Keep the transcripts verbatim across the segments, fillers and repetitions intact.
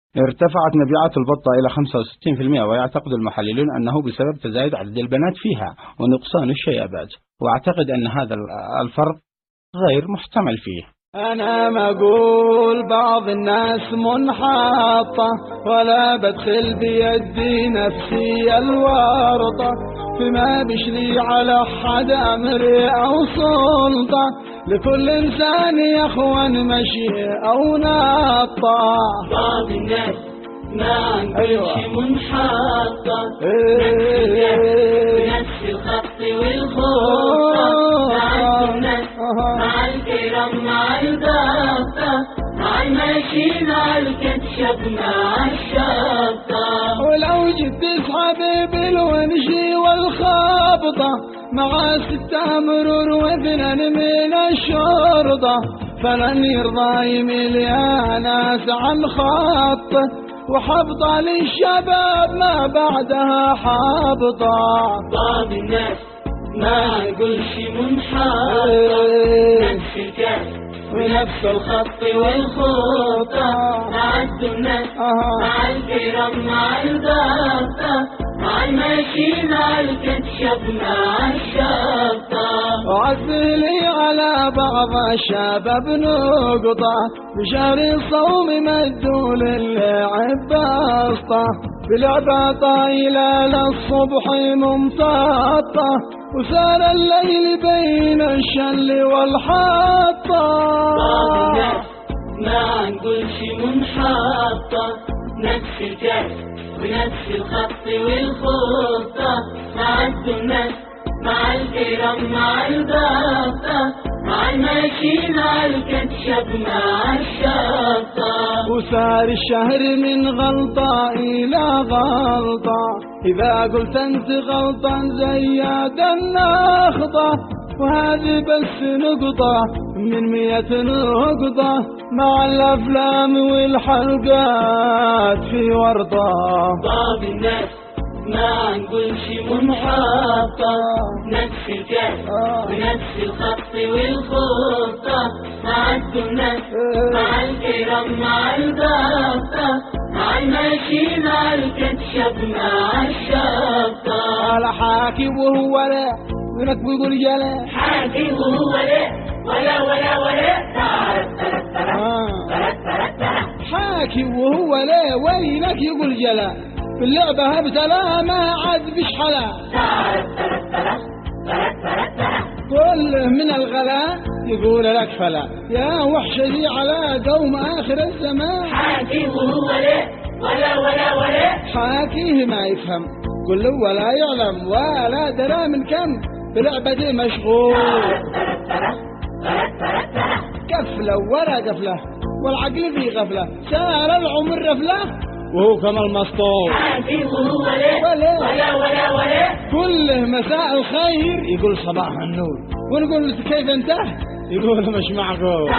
ارتفعت مبيعات البطة إلى خمسة وستين بالمئة، ويعتقد المحللون أنه بسبب تزايد عدد البنات فيها ونقصان الشيابات، وأعتقد أن هذا الفرق غير محتمل فيه. أنا ما أقول بعض الناس منحطة، ولا بدخل بيدي نفسي الورطة، فيما بشلي على حد أمري أو سلطة، لكل إنسان يا أخوان مشي أو نطة. بعض الناس ما نقولش منحطة، بنفس الخط والخطة، مع الناس مع الكرام مع البطة، مع الماشي مع الكاتشب مع الشطة. ولو جيت تسحب بالونشي والخبطة، مع ستة مرور واثنين من الشرطة، فلن يرضى يميل يا ناس عن خطه، وحبطة للشباب ما بعدها حبطة. بعض الناس ما نقولش منحطة، نفس الكاس ونفس الخط والخطة، مع الناس مع الكرام مع البطة، مع الماشي مع الكاتشب مع الشطة. وعزلي على بعض الشباب نقطة، بشهر الصوم مدوا للعب بسطة، بلعبة طايلة للصبح ممتطة، وسار الليل بين الشل والحطة. بعض الناس ما نقولش منحطة، نفس الكاس ونفس الخط والخطة، مع الناس مع الكرام مع البطة، مع الماشي مع الكاتشب مع الشطة. وسار الشهر من غلطة إلى غلطة، إذا قلت أنت غلطا زياد النخطة، وهذه بس نقطة من مية نقطة، مع الأفلام والحلقات في ورطة. بعض الناس ما نقولش منحطة، نفس الكاس ونفس الخط والخطة، مع الناس مع الكرام مع البطة، مع الماشي مع الكاتشب مع الشطة. على حاكي وهو لا، وينك بيقول جلا، حاكي وهو لا، ولا ولا ولا حاكي وهو لا، وينك يقول جلا، في اللعبة هبتلا ما عاد بش حلا، كله من الغلاء يقول لك فلا، يا وحشة دي على قوم آخر الزمان. حاكي وهو لا، ولا ولا ولا حاكيه ما يفهم، كل ولا يعلم ولا درى من كم، بلعبة دي مشغول، كفلة ولا قفلة والعقل في غفلة، سار العمر رفلة وهو كما المسطور. حاكي وهو لا، ولا ولا ولا ولا كله مساء الخير يقول صباح النور، ونقول كيف انت يقول مش معقول.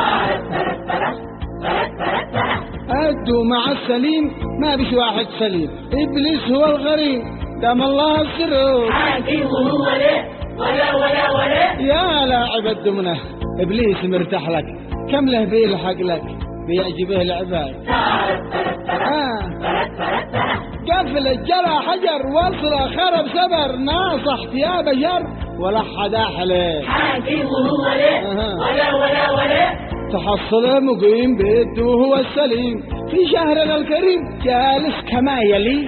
أدوا مع السليم ما بش واحد سليم، إبليس هو الغريب دام الله السرور. حاكي وهو لا، ولا ولا ولا يا لاعب الدمنة إبليس مرتاح لك، كم له بيلحق لك بيعجبه العباد. آه. قفل الجرى حجر وصله خرب سبر، ناصح يا بشر ولا حدا حليه. حاكي وهو لا، ولا ولا ولا تحصله مقيم بيته وهو السليم، في شهرنا الكريم جالس كما يلي،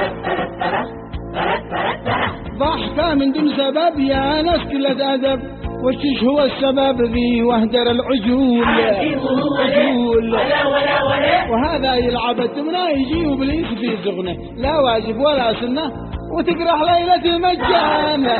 ضحكة من دون سبب يا ناس كلة أدب، وش هو السبب ذي وهدر العجول. حاكي وهو لا، ولا ولا ولا وهذا يلعب الدمنة يجي وبليس في زغنه، لا واجب ولا سنة وتقرح ليلة مجانة.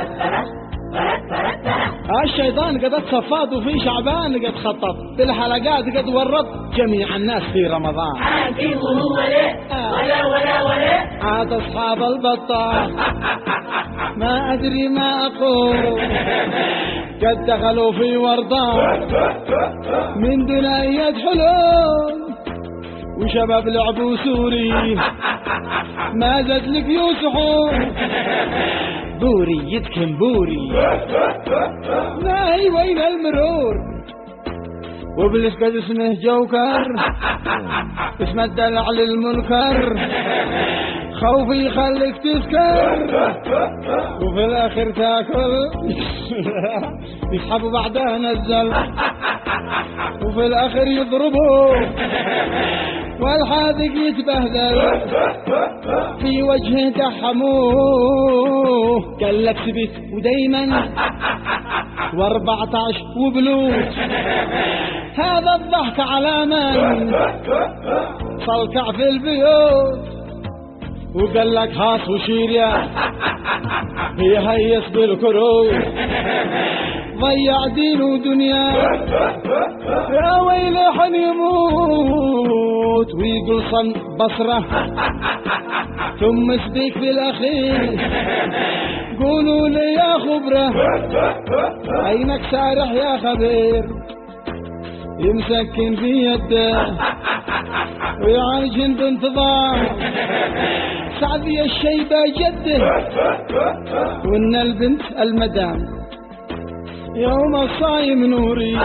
الشيطان قد اتصفات وفي شعبان قد خطط، بالحلقات قد ورط جميع الناس في رمضان. حاكي وهو لا، ولا ولا ولا عاد أصحاب البطة ما أدري ما أقول، قد دخلوا في ورطان من دون أي حلول، وشباب لعبوا سوري ما زاد لك يوسحون، بوري يتكن بوري ناهي وين المرور، وابليس قد اسمه جوكر، اسمه الدلع للمنكر، خوفي يخليك تسكر وفي الاخر تاكل يسحبوا بعدها نزل وفي الاخر يضربوا والحاذق يتبهدل في وجهه دحموه قال لك ثبت ودايما واربعتاش وبلوت هذا الضحك على من صلكع في البيوت وقال لك هاس وشيريا يهيس بالكروت ضيع دين ودنيا يا ويلي حن يموت ويقول صن بصره ثم سبيك بالاخير قولوا لي يا خبره عينك سارح يا خبير يمسكن في يده ويعالجن بانتظام سعدي الشيبة جده وإن البنت المدام يوم الصايم نوري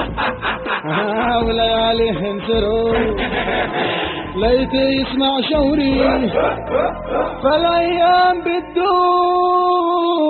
ولياليه انسروا ليتي يسمع شوري فالأيام بتدور